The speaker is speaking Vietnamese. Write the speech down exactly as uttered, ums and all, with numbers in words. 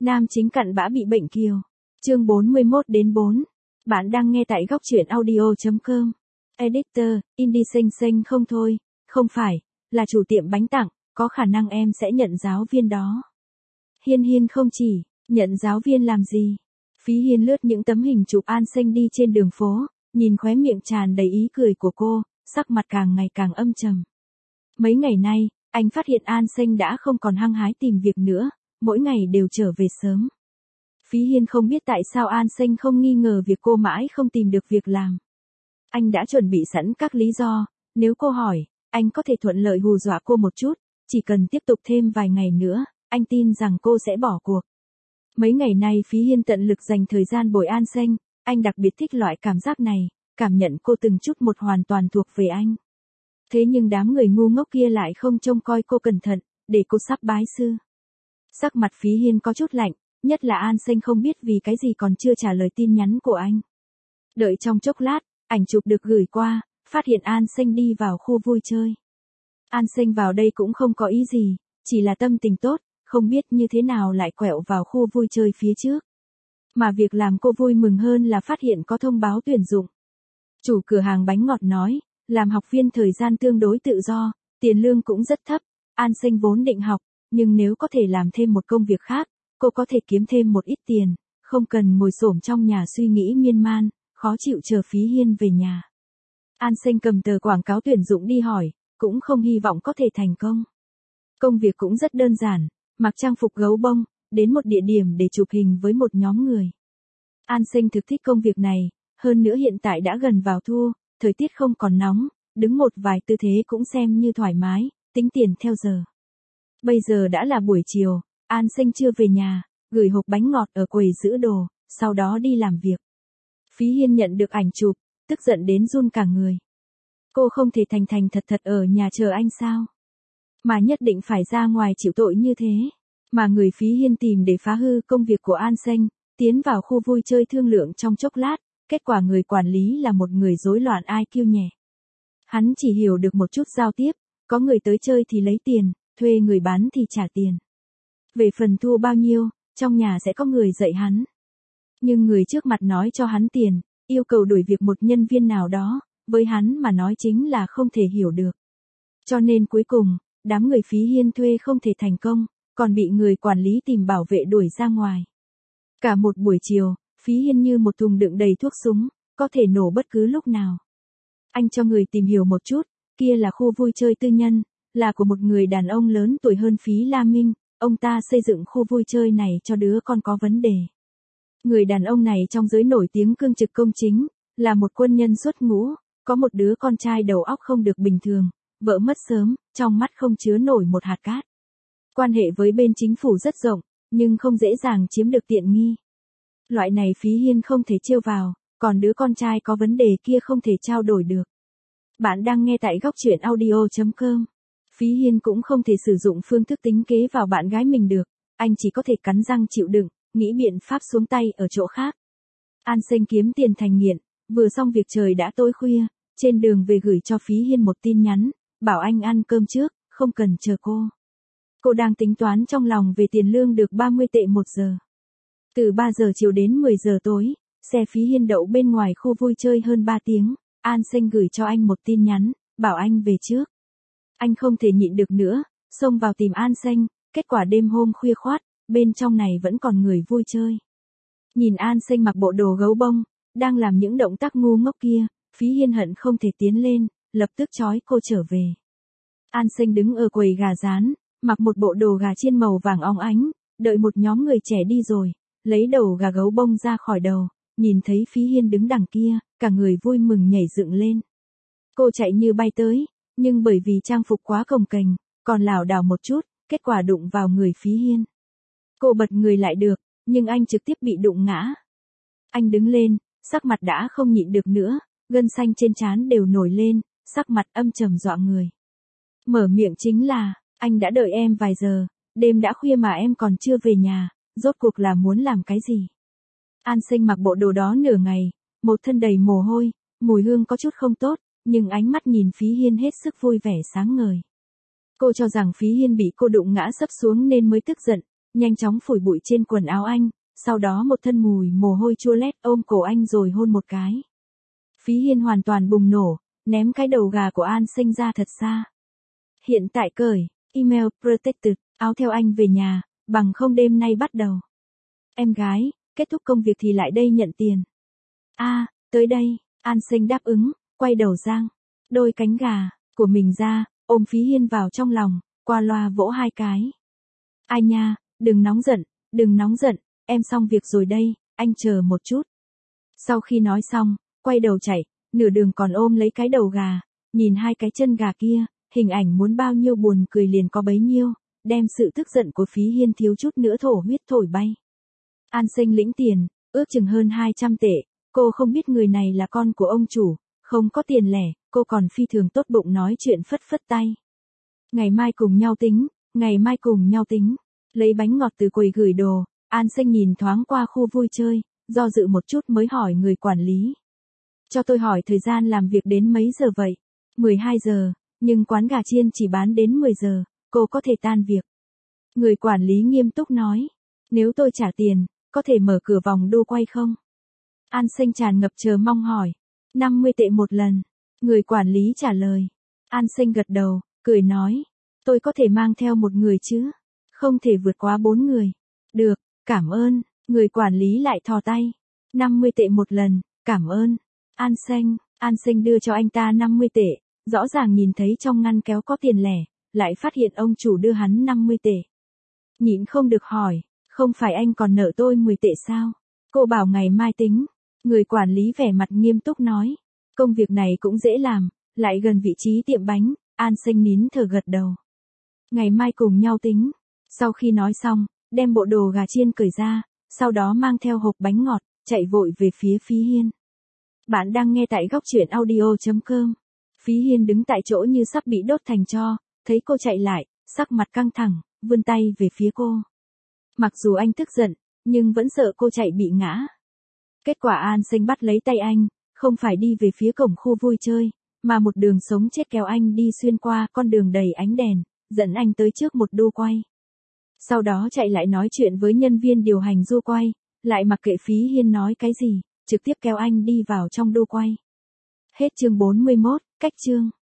Nam chính cặn bã bị bệnh kiều. Chương bốn mươi mốt đến bốn. Bạn đang nghe tại góc truyện audio chấm com. Editor, indie xinh xinh không thôi, không phải, là chủ tiệm bánh tặng, có khả năng em sẽ nhận giáo viên đó. Hiên Hiên không chỉ, nhận giáo viên làm gì? Phí Hiên lướt những tấm hình chụp An Xanh đi trên đường phố, nhìn khóe miệng tràn đầy ý cười của cô, sắc mặt càng ngày càng âm trầm. Mấy ngày nay, anh phát hiện An Xanh đã không còn hăng hái tìm việc nữa, mỗi ngày đều trở về sớm. Phí Hiên không biết tại sao An Xanh không nghi ngờ việc cô mãi không tìm được việc làm. Anh đã chuẩn bị sẵn các lý do, nếu cô hỏi, anh có thể thuận lợi hù dọa cô một chút, chỉ cần tiếp tục thêm vài ngày nữa, anh tin rằng cô sẽ bỏ cuộc. Mấy ngày nay Phí Hiên tận lực dành thời gian bồi An Xanh, anh đặc biệt thích loại cảm giác này, cảm nhận cô từng chút một hoàn toàn thuộc về anh. Thế nhưng đám người ngu ngốc kia lại không trông coi cô cẩn thận, để cô sắp bái sư. Sắc mặt Phí Hiên có chút lạnh, nhất là An Xanh không biết vì cái gì còn chưa trả lời tin nhắn của anh. Đợi trong chốc lát, ảnh chụp được gửi qua, phát hiện An Xanh đi vào khu vui chơi. An Xanh vào đây cũng không có ý gì, chỉ là tâm tình tốt, không biết như thế nào lại quẹo vào khu vui chơi phía trước. Mà việc làm cô vui mừng hơn là phát hiện có thông báo tuyển dụng. Chủ cửa hàng bánh ngọt nói, làm học viên thời gian tương đối tự do, tiền lương cũng rất thấp. An Xanh vốn định học, nhưng nếu có thể làm thêm một công việc khác, cô có thể kiếm thêm một ít tiền, không cần ngồi xổm trong nhà suy nghĩ miên man, khó chịu chờ Phí Hiên về nhà. An Xanh cầm tờ quảng cáo tuyển dụng đi hỏi, cũng không hy vọng có thể thành công. Công việc cũng rất đơn giản, mặc trang phục gấu bông, đến một địa điểm để chụp hình với một nhóm người. An Xanh thực thích công việc này, hơn nữa hiện tại đã gần vào thu, thời tiết không còn nóng, đứng một vài tư thế cũng xem như thoải mái, tính tiền theo giờ. Bây giờ đã là buổi chiều, An Xanh chưa về nhà, gửi hộp bánh ngọt ở quầy giữ đồ, sau đó đi làm việc. Phí Hiên nhận được ảnh chụp, tức giận đến run cả người. Cô không thể thành thành thật thật ở nhà chờ anh sao? Mà nhất định phải ra ngoài chịu tội như thế. Mà người Phí Hiên tìm để phá hư công việc của An Xanh, tiến vào khu vui chơi thương lượng trong chốc lát, kết quả người quản lý là một người rối loạn i kiu nhẹ. Hắn chỉ hiểu được một chút giao tiếp, có người tới chơi thì lấy tiền, thuê người bán thì trả tiền. Về phần thu bao nhiêu, trong nhà sẽ có người dạy hắn. Nhưng người trước mặt nói cho hắn tiền, yêu cầu đuổi việc một nhân viên nào đó, với hắn mà nói chính là không thể hiểu được. Cho nên cuối cùng, đám người Phí Hiên thuê không thể thành công, còn bị người quản lý tìm bảo vệ đuổi ra ngoài. Cả một buổi chiều, Phí Hiên như một thùng đựng đầy thuốc súng, có thể nổ bất cứ lúc nào. Anh cho người tìm hiểu một chút, kia là khu vui chơi tư nhân, là của một người đàn ông lớn tuổi hơn Phí La Minh, ông ta xây dựng khu vui chơi này cho đứa con có vấn đề. Người đàn ông này trong giới nổi tiếng cương trực công chính, là một quân nhân xuất ngũ, có một đứa con trai đầu óc không được bình thường, vợ mất sớm, trong mắt không chứa nổi một hạt cát. Quan hệ với bên chính phủ rất rộng, nhưng không dễ dàng chiếm được tiện nghi. Loại này Phí Hiên không thể trêu vào, còn đứa con trai có vấn đề kia không thể trao đổi được. Bạn đang nghe tại góc truyện audio chấm com. Phí Hiên cũng không thể sử dụng phương thức tính kế vào bạn gái mình được, anh chỉ có thể cắn răng chịu đựng, nghĩ biện pháp xuống tay ở chỗ khác. An Xanh kiếm tiền thành nghiện, vừa xong việc trời đã tối khuya, trên đường về gửi cho Phí Hiên một tin nhắn, bảo anh ăn cơm trước, không cần chờ cô. Cô đang tính toán trong lòng về tiền lương được ba mươi tệ một giờ. Từ ba giờ chiều đến mười giờ tối, xe Phí Hiên đậu bên ngoài khu vui chơi hơn ba tiếng, An Xanh gửi cho anh một tin nhắn, bảo anh về trước. Anh không thể nhịn được nữa, xông vào tìm An Xanh, kết quả đêm hôm khuya khoắt, bên trong này vẫn còn người vui chơi. Nhìn An Xanh mặc bộ đồ gấu bông, đang làm những động tác ngu ngốc kia, Phí Hiên hận không thể tiến lên, lập tức trói cô trở về. An Xanh đứng ở quầy gà rán, mặc một bộ đồ gà chiên màu vàng óng ánh, đợi một nhóm người trẻ đi rồi, lấy đầu gà gấu bông ra khỏi đầu, nhìn thấy Phí Hiên đứng đằng kia, cả người vui mừng nhảy dựng lên. Cô chạy như bay tới, nhưng bởi vì trang phục quá cồng kềnh, còn lảo đảo một chút, kết quả đụng vào người Phí Hiên. Cô bật người lại được, nhưng anh trực tiếp bị đụng ngã. Anh đứng lên, sắc mặt đã không nhịn được nữa, gân xanh trên trán đều nổi lên, sắc mặt âm trầm dọa người. Mở miệng chính là, anh đã đợi em vài giờ, đêm đã khuya mà em còn chưa về nhà, rốt cuộc là muốn làm cái gì? An Xanh mặc bộ đồ đó nửa ngày, một thân đầy mồ hôi, mùi hương có chút không tốt, nhưng ánh mắt nhìn Phí Hiên hết sức vui vẻ sáng ngời. Cô cho rằng Phí Hiên bị cô đụng ngã sấp xuống nên mới tức giận, nhanh chóng phủi bụi trên quần áo anh, sau đó một thân mùi mồ hôi chua lét ôm cổ anh rồi hôn một cái. Phí Hiên hoàn toàn bùng nổ, ném cái đầu gà của An Sinh ra thật xa. Hiện tại cởi, email protected, áo theo anh về nhà, bằng không đêm nay bắt đầu. Em gái, kết thúc công việc thì lại đây nhận tiền. A, à, tới đây, An Sinh đáp ứng, quay đầu giang đôi cánh gà của mình ra, ôm Phí Hiên vào trong lòng, qua loa vỗ hai cái. Ai nha, đừng nóng giận, đừng nóng giận, em xong việc rồi đây, anh chờ một chút. Sau khi nói xong, quay đầu chạy, nửa đường còn ôm lấy cái đầu gà, nhìn hai cái chân gà kia, hình ảnh muốn bao nhiêu buồn cười liền có bấy nhiêu, đem sự tức giận của Phí Hiên thiếu chút nữa thổ huyết thổi bay. An Sinh lĩnh tiền, ước chừng hơn hai trăm tệ, cô không biết người này là con của ông chủ, không có tiền lẻ, cô còn phi thường tốt bụng nói chuyện phất phất tay. Ngày mai cùng nhau tính, ngày mai cùng nhau tính. Lấy bánh ngọt từ quầy gửi đồ, An Sinh nhìn thoáng qua khu vui chơi, do dự một chút mới hỏi người quản lý. Cho tôi hỏi thời gian làm việc đến mấy giờ vậy? mười hai giờ, nhưng quán gà chiên chỉ bán đến mười giờ, cô có thể tan việc. Người quản lý nghiêm túc nói, nếu tôi trả tiền, có thể mở cửa vòng đu quay không? An Sinh tràn ngập chờ mong hỏi, năm mươi tệ một lần. Người quản lý trả lời. An Sinh gật đầu, cười nói, tôi có thể mang theo một người chứ? Không thể vượt quá bốn người. Được, cảm ơn. Người quản lý lại thò tay. năm mươi tệ một lần, cảm ơn. An Sinh, An Sinh đưa cho anh ta năm mươi tệ, rõ ràng nhìn thấy trong ngăn kéo có tiền lẻ, lại phát hiện ông chủ đưa hắn năm mươi tệ. Nhịn không được hỏi, không phải anh còn nợ tôi mười tệ sao? Cô bảo ngày mai tính. Người quản lý vẻ mặt nghiêm túc nói, công việc này cũng dễ làm, lại gần vị trí tiệm bánh, An Sinh nín thở gật đầu. Ngày mai cùng nhau tính. Sau khi nói xong, đem bộ đồ gà chiên cởi ra, sau đó mang theo hộp bánh ngọt, chạy vội về phía Phí Hiên. Bạn đang nghe tại góc truyện audio chấm com. Phí Hiên đứng tại chỗ như sắp bị đốt thành tro, thấy cô chạy lại, sắc mặt căng thẳng, vươn tay về phía cô. Mặc dù anh tức giận, nhưng vẫn sợ cô chạy bị ngã. Kết quả An Sinh bắt lấy tay anh, không phải đi về phía cổng khu vui chơi, mà một đường sống chết kéo anh đi xuyên qua con đường đầy ánh đèn, dẫn anh tới trước một đu quay. Sau đó chạy lại nói chuyện với nhân viên điều hành đu quay, lại mặc kệ Phí Hiên nói cái gì, trực tiếp kéo anh đi vào trong đu quay. Hết chương bốn mươi mốt, cách chương.